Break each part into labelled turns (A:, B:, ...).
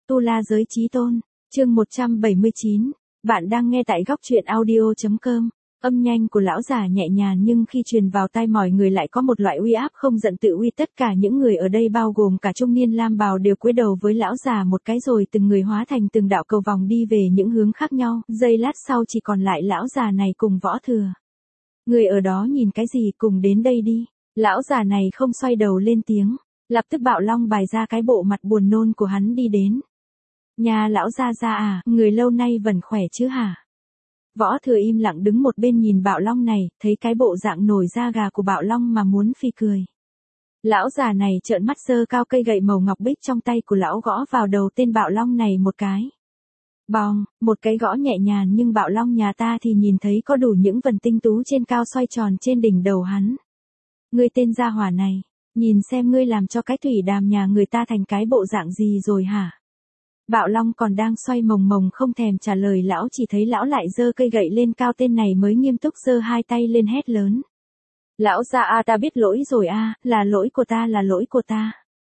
A: Tu La Giới Chí Tôn, chương 179, bạn đang nghe tại góc truyện audio.com. Âm nhanh của lão già nhẹ nhàng nhưng khi truyền vào tai mọi người lại có một loại uy áp không giận tự uy. Tất cả những người ở đây bao gồm cả trung niên lam bào đều cúi đầu với lão già một cái rồi từng người hóa thành từng đạo cầu vòng đi về những hướng khác nhau. Giây lát sau chỉ còn lại lão già này cùng Võ Thừa. Người ở đó nhìn cái gì, cùng đến đây đi. Lão già này không xoay đầu lên tiếng. Lập tức Bạo Long bày ra cái bộ mặt buồn nôn của hắn đi đến. Nhà lão gia gia à, người lâu nay vẫn khỏe chứ hả? Võ Thừa im lặng đứng một bên nhìn Bạo Long này, thấy cái bộ dạng nổi da gà của Bạo Long mà muốn phi cười. Lão già này trợn mắt giơ cao cây gậy màu ngọc bích trong tay của lão gõ vào đầu tên Bạo Long này một cái. Bòng, một cái gõ nhẹ nhàng nhưng Bạo Long nhà ta thì nhìn thấy có đủ những vần tinh tú trên cao xoay tròn trên đỉnh đầu hắn. Ngươi tên gia hỏa này, nhìn xem ngươi làm cho cái thủy đàm nhà người ta thành cái bộ dạng gì rồi hả? Bạo Long còn đang xoay mồng mồng không thèm trả lời lão, chỉ thấy lão lại giơ cây gậy lên cao, tên này mới nghiêm túc giơ hai tay lên hét lớn. Lão gia a, ta biết lỗi rồi a, là lỗi của ta, là lỗi của ta.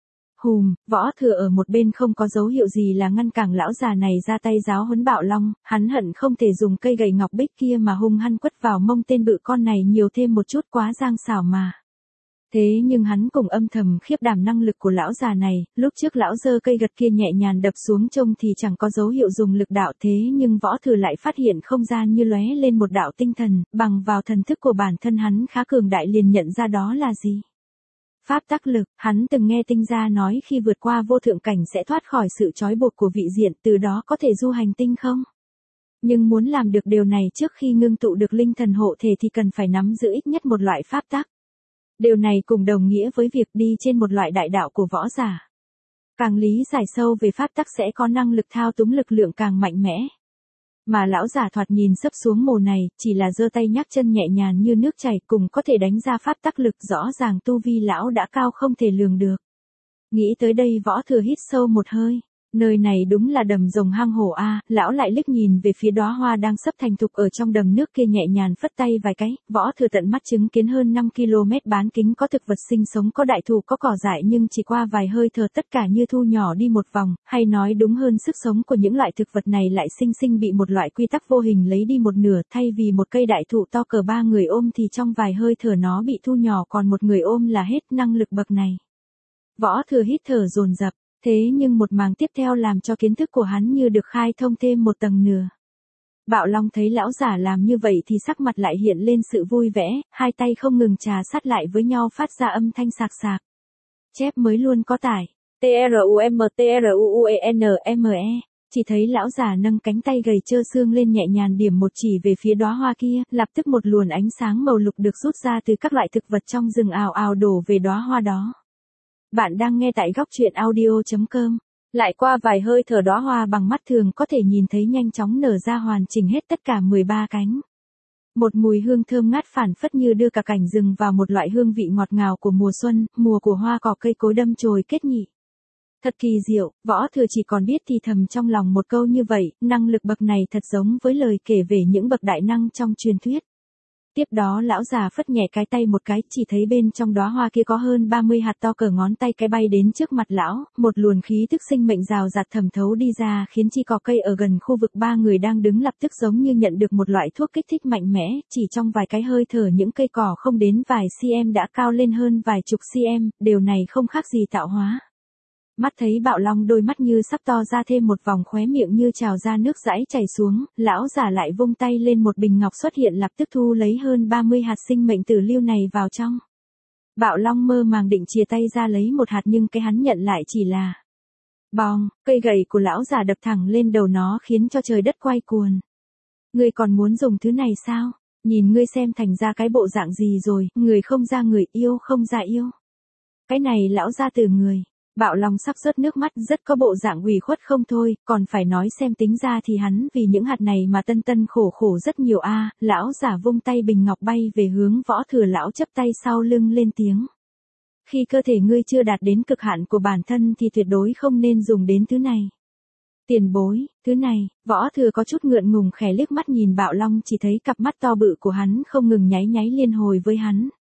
A: Võ Thừa ở một bên không có dấu hiệu gì là ngăn cản lão già này ra tay giáo huấn Bạo Long, hắn hận không thể dùng cây gậy ngọc bích kia mà hung hăng quất vào mông tên bự con này nhiều thêm một chút, quá giang xảo mà. Thế nhưng hắn cùng âm thầm khiếp đảm năng lực của lão già này, lúc trước lão giơ cây gật kia nhẹ nhàng đập xuống trông thì chẳng có dấu hiệu dùng lực đạo, thế nhưng Võ Thừa lại phát hiện không gian như lóe lên một đạo tinh thần, bằng vào thần thức của bản thân hắn khá cường đại liền nhận ra đó là gì. Pháp tắc lực, hắn từng nghe tinh gia nói khi vượt qua vô thượng cảnh sẽ thoát khỏi sự trói buộc của vị diện, từ đó có thể du hành tinh không? Nhưng muốn làm được điều này trước khi ngưng tụ được linh thần hộ thể thì cần phải nắm giữ ít nhất một loại pháp tắc. Điều này cùng đồng nghĩa với việc đi trên một loại đại đạo của võ giả. Càng lý giải sâu về pháp tắc sẽ có năng lực thao túng lực lượng càng mạnh mẽ. Mà lão giả thoạt nhìn sấp xuống mồ này, chỉ là giơ tay nhắc chân nhẹ nhàng như nước chảy cùng có thể đánh ra pháp tắc lực, rõ ràng tu vi lão đã cao không thể lường được. Nghĩ tới đây Võ Thừa hít sâu một hơi. Nơi này đúng là đầm rồng hang hổ a, lão lại liếc nhìn về phía đóa hoa đang sắp thành thục ở trong đầm nước kia, nhẹ nhàng phất tay vài cái. Võ Thừa tận mắt chứng kiến hơn 5 km bán kính có thực vật sinh sống, có đại thụ, có cỏ dại, nhưng chỉ qua vài hơi thở tất cả như thu nhỏ đi một vòng, hay nói đúng hơn sức sống của những loại thực vật này lại sinh sinh bị một loại quy tắc vô hình lấy đi một nửa, thay vì một cây đại thụ to cỡ 3 người ôm thì trong vài hơi thở nó bị thu nhỏ còn một người ôm là hết. Năng lực bậc này. Võ Thừa hít thở dồn dập. Thế nhưng một màn tiếp theo làm cho kiến thức của hắn như được khai thông thêm một tầng nửa. Bạo Long thấy lão giả làm như vậy thì sắc mặt lại hiện lên sự vui vẻ, hai tay không ngừng trà sát lại với nhau phát ra âm thanh sạc sạc. Chép mới luôn có tải. TRUMTRUUENME. Chỉ thấy lão giả nâng cánh tay gầy trơ xương lên nhẹ nhàng điểm một chỉ về phía đóa hoa kia, lập tức một luồng ánh sáng màu lục được rút ra từ các loại thực vật trong rừng ào ào đổ về đóa hoa đó. Bạn đang nghe tại góc truyện audio.com. Lại qua vài hơi thở đóa hoa bằng mắt thường có thể nhìn thấy nhanh chóng nở ra hoàn chỉnh hết tất cả 13 cánh. Một mùi hương thơm ngát phảng phất như đưa cả cảnh rừng vào một loại hương vị ngọt ngào của mùa xuân, mùa của hoa cỏ cây cối đâm chồi kết nhị. Thật kỳ diệu, Võ Thừa chỉ còn biết thì thầm trong lòng một câu như vậy, năng lực bậc này thật giống với lời kể về những bậc đại năng trong truyền thuyết. Tiếp đó lão già phất nhẹ cái tay một cái, chỉ thấy bên trong đóa hoa kia có hơn 30 hạt to cỡ ngón tay cái bay đến trước mặt lão, một luồng khí thức sinh mệnh rào rạt thẩm thấu đi ra khiến chi cỏ cây ở gần khu vực ba người đang đứng lập tức giống như nhận được một loại thuốc kích thích mạnh mẽ, chỉ trong vài cái hơi thở những cây cỏ không đến vài cm đã cao lên hơn vài chục cm, điều này không khác gì tạo hóa. Mắt thấy Bạo Long đôi mắt như sắp to ra thêm một vòng, khóe miệng như trào ra nước dãi chảy xuống, lão giả lại vung tay lên, một bình ngọc xuất hiện lập tức thu lấy hơn 30 hạt sinh mệnh tử lưu này vào trong. Bạo Long mơ màng định chìa tay ra lấy một hạt nhưng cái hắn nhận lại chỉ là bong, cây gậy của lão giả đập thẳng lên đầu nó khiến cho trời đất quay cuồng. Ngươi còn muốn dùng thứ này sao? Nhìn ngươi xem thành ra cái bộ dạng gì rồi, người không ra người, yêu không ra yêu. Cái này lão ra từ người. Bạo Long sắp rớt nước mắt, rất có bộ dạng ủy khuất không thôi, còn phải nói xem tính ra thì hắn vì những hạt này mà tân tân khổ khổ rất nhiều a. Lão giả vung tay, bình ngọc bay về hướng Võ Thừa, lão chắp tay sau lưng lên tiếng. Khi cơ thể ngươi chưa đạt đến cực hạn của bản thân thì tuyệt đối không nên dùng đến thứ này. Tiền bối, thứ này, Võ Thừa có chút ngượng ngùng khẽ liếc mắt nhìn Bạo Long, chỉ thấy cặp mắt to bự của hắn không ngừng nháy nháy liên hồi với hắn.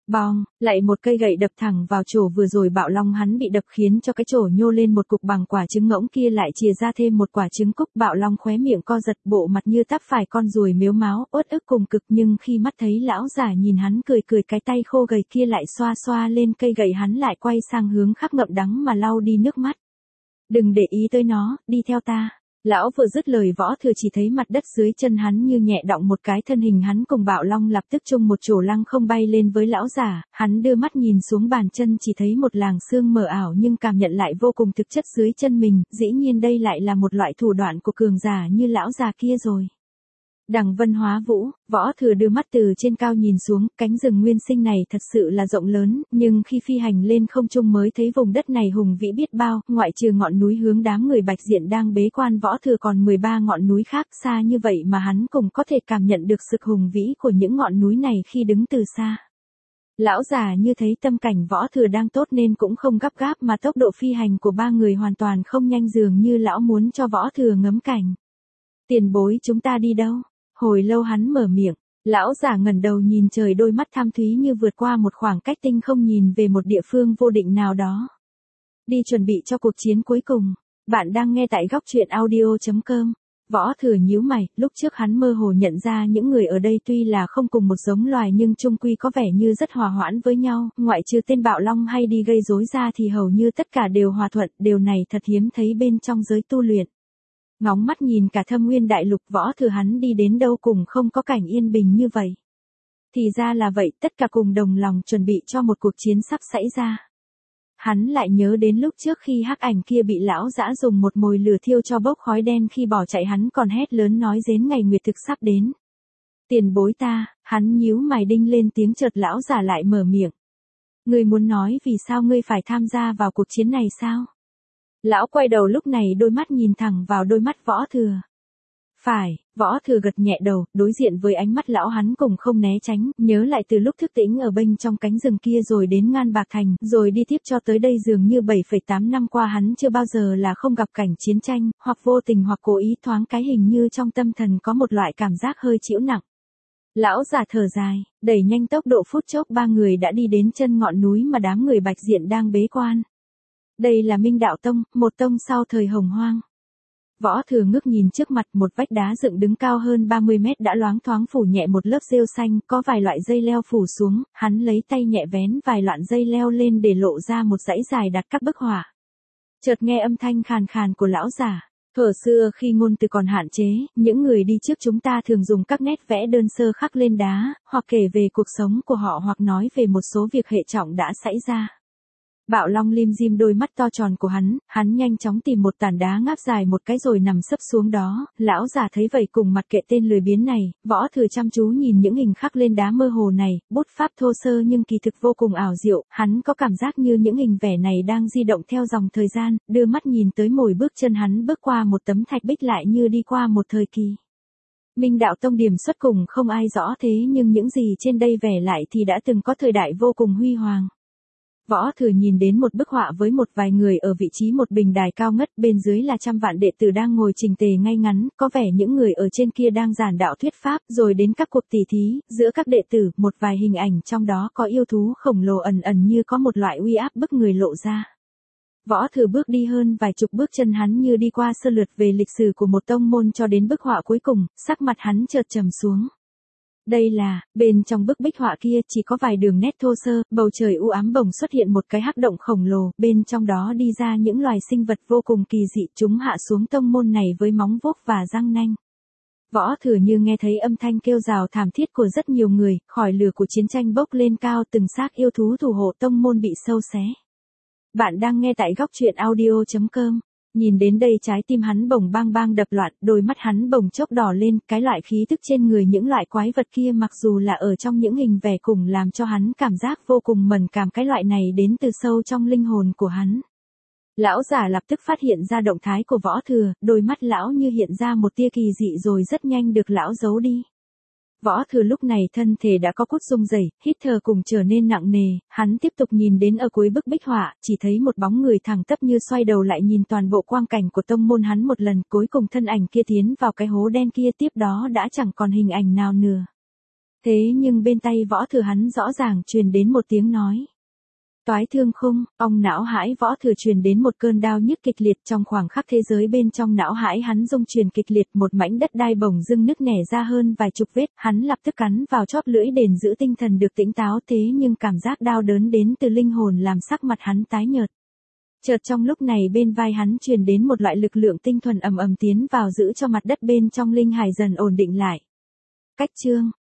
A: Bong, lại một cây gậy đập thẳng vào chỗ vừa rồi Bạo Long hắn bị đập khiến cho cái chỗ nhô lên một cục bằng quả trứng ngỗng kia lại chìa ra thêm một quả trứng cúc. Bạo Long khóe miệng co giật, bộ mặt như tắp phải con ruồi mếu máo, uất ức cùng cực, nhưng khi mắt thấy lão giả nhìn hắn cười cười, cái tay khô gầy kia lại xoa xoa lên cây gậy, hắn lại quay sang hướng khác ngậm đắng mà lau đi nước mắt. Đừng để ý tới nó, đi theo ta. Lão vừa dứt lời, Võ Thừa chỉ thấy mặt đất dưới chân hắn như nhẹ động một cái, thân hình hắn cùng Bạo Long lập tức chung một chỗ lăng không bay lên với lão giả. Hắn đưa mắt nhìn xuống bàn chân, chỉ thấy một làng xương mờ ảo nhưng cảm nhận lại vô cùng thực chất dưới chân mình, dĩ nhiên đây lại là một loại thủ đoạn của cường giả như lão già kia rồi. Đằng Vân Hóa Vũ, Võ Thừa đưa mắt từ trên cao nhìn xuống, cánh rừng nguyên sinh này thật sự là rộng lớn, nhưng khi phi hành lên không trung mới thấy vùng đất này hùng vĩ biết bao, ngoại trừ ngọn núi hướng đám người Bạch Diện đang bế quan, Võ Thừa còn 13 ngọn núi khác, xa như vậy mà hắn cũng có thể cảm nhận được sự hùng vĩ của những ngọn núi này khi đứng từ xa. Lão già như thấy tâm cảnh Võ Thừa đang tốt nên cũng không gấp gáp, mà tốc độ phi hành của ba người hoàn toàn không nhanh, dường như lão muốn cho Võ Thừa ngắm cảnh. Tiền bối, chúng ta đi đâu? Hồi lâu hắn mở miệng, lão giả ngẩng đầu nhìn trời, đôi mắt thâm thúy như vượt qua một khoảng cách tinh không nhìn về một địa phương vô định nào đó. Đi chuẩn bị cho cuộc chiến cuối cùng. Bạn đang nghe tại góc truyện audio.com. Võ Thừa nhíu mày, lúc trước hắn mơ hồ nhận ra những người ở đây tuy là không cùng một giống loài nhưng chung quy có vẻ như rất hòa hoãn với nhau, ngoại trừ tên Bạo Long hay đi gây rối ra thì hầu như tất cả đều hòa thuận, điều này thật hiếm thấy bên trong giới tu luyện. Ngóng mắt nhìn cả Thâm Nguyên Đại Lục, Võ Thừa hắn đi đến đâu cùng không có cảnh yên bình như vậy. Thì ra là vậy, tất cả cùng đồng lòng chuẩn bị cho một cuộc chiến sắp xảy ra. Hắn lại nhớ đến lúc trước khi hắc ảnh kia bị lão dã dùng một mồi lửa thiêu cho bốc khói đen, khi bỏ chạy hắn còn hét lớn nói đến ngày nguyệt thực sắp đến. Tiền bối ta, hắn nhíu mày đinh lên tiếng, chợt lão giả lại mở miệng. Ngươi muốn nói vì sao ngươi phải tham gia vào cuộc chiến này sao? Lão quay đầu lúc này đôi mắt nhìn thẳng vào đôi mắt Võ Thừa. Phải, Võ Thừa gật nhẹ đầu, đối diện với ánh mắt lão hắn cũng không né tránh, nhớ lại từ lúc thức tỉnh ở bên trong cánh rừng kia rồi đến Ngan Bạc Thành, rồi đi tiếp cho tới đây, dường như 7,8 năm qua hắn chưa bao giờ là không gặp cảnh chiến tranh, hoặc vô tình hoặc cố ý, thoáng cái hình như trong tâm thần có một loại cảm giác hơi chịu nặng. Lão già thở dài, đẩy nhanh tốc độ, phút chốc ba người đã đi đến chân ngọn núi mà đám người Bạch Diện đang bế quan. Đây là Minh Đạo Tông, một tông sau thời Hồng Hoang. Võ Thừa ngước nhìn trước mặt, một vách đá dựng đứng cao hơn 30 mét đã loáng thoáng phủ nhẹ một lớp rêu xanh, có vài loại dây leo phủ xuống, hắn lấy tay nhẹ vén vài loạn dây leo lên để lộ ra một dãy dài đặt các bức họa. Chợt nghe âm thanh khàn khàn của lão giả. Thuở xưa khi ngôn từ còn hạn chế, những người đi trước chúng ta thường dùng các nét vẽ đơn sơ khắc lên đá, hoặc kể về cuộc sống của họ hoặc nói về một số việc hệ trọng đã xảy ra. Bạo Long lim dim đôi mắt to tròn của hắn nhanh chóng tìm một tảng đá ngáp dài một cái rồi nằm sấp xuống đó. Lão già thấy vậy cùng mặc kệ tên lười biếng này. Võ Thừa chăm chú nhìn những hình khắc lên đá mơ hồ này, bút pháp thô sơ nhưng kỳ thực vô cùng ảo diệu. Hắn có cảm giác như những hình vẽ này đang di động theo dòng thời gian, đưa mắt nhìn tới mỗi bước chân hắn bước qua một tấm thạch bích lại như đi qua một thời kỳ. Minh Đạo Tông điểm xuất cùng không ai rõ, thế nhưng những gì trên đây vẽ lại thì đã từng có thời đại vô cùng huy hoàng. Võ Thừa nhìn đến một bức họa với một vài người ở vị trí một bình đài cao ngất, bên dưới là trăm vạn đệ tử đang ngồi chỉnh tề ngay ngắn, có vẻ những người ở trên kia đang giảng đạo thuyết pháp, rồi đến các cuộc tỉ thí giữa các đệ tử, một vài hình ảnh trong đó có yêu thú khổng lồ ẩn ẩn như có một loại uy áp bức người lộ ra. Võ Thừa bước đi hơn vài chục bước chân, hắn như đi qua sơ lược về lịch sử của một tông môn cho đến bức họa cuối cùng, sắc mặt hắn chợt trầm xuống. Đây là, bên trong bức bích họa kia chỉ có vài đường nét thô sơ, bầu trời u ám bỗng xuất hiện một cái hắc động khổng lồ, bên trong đó đi ra những loài sinh vật vô cùng kỳ dị, chúng hạ xuống tông môn này với móng vuốt và răng nanh. Võ Thừa như nghe thấy âm thanh kêu rào thảm thiết của rất nhiều người, khỏi lửa của chiến tranh bốc lên cao, từng xác yêu thú thủ hộ tông môn bị sâu xé. Bạn đang nghe tại góc truyện audio.com. Nhìn đến đây trái tim hắn bỗng bang bang đập loạn, đôi mắt hắn bỗng chốc đỏ lên, cái loại khí tức trên người những loại quái vật kia mặc dù là ở trong những hình vẽ cùng làm cho hắn cảm giác vô cùng mẫn cảm, cái loại này đến từ sâu trong linh hồn của hắn. Lão giả lập tức phát hiện ra động thái của Võ Thừa, đôi mắt lão như hiện ra một tia kỳ dị rồi rất nhanh được lão giấu đi. Võ Thừa lúc này thân thể đã có cốt rung rẩy, hít thở cùng trở nên nặng nề, hắn tiếp tục nhìn đến ở cuối bức bích họa, chỉ thấy một bóng người thẳng tắp như xoay đầu lại nhìn toàn bộ quang cảnh của tông môn hắn một lần, cuối cùng thân ảnh kia tiến vào cái hố đen kia, tiếp đó đã chẳng còn hình ảnh nào nữa. Thế nhưng bên tay Võ Thừa hắn rõ ràng truyền đến một tiếng nói. Toái thương khung, ong não hãi Võ Thừa truyền đến một cơn đau nhức kịch liệt trong khoảng khắc thế giới bên trong não hãi hắn rung truyền kịch liệt một mảnh đất đai bồng dưng nứt nẻ ra hơn vài chục vết, hắn lập tức cắn vào chóp lưỡi đền giữ tinh thần được tĩnh táo thế nhưng cảm giác đau đớn đến từ linh hồn làm sắc mặt hắn tái nhợt. Chợt trong lúc này bên vai hắn truyền đến một loại lực lượng tinh thuần ầm ầm tiến vào giữ cho mặt đất bên trong linh hải dần ổn định lại. Cách chương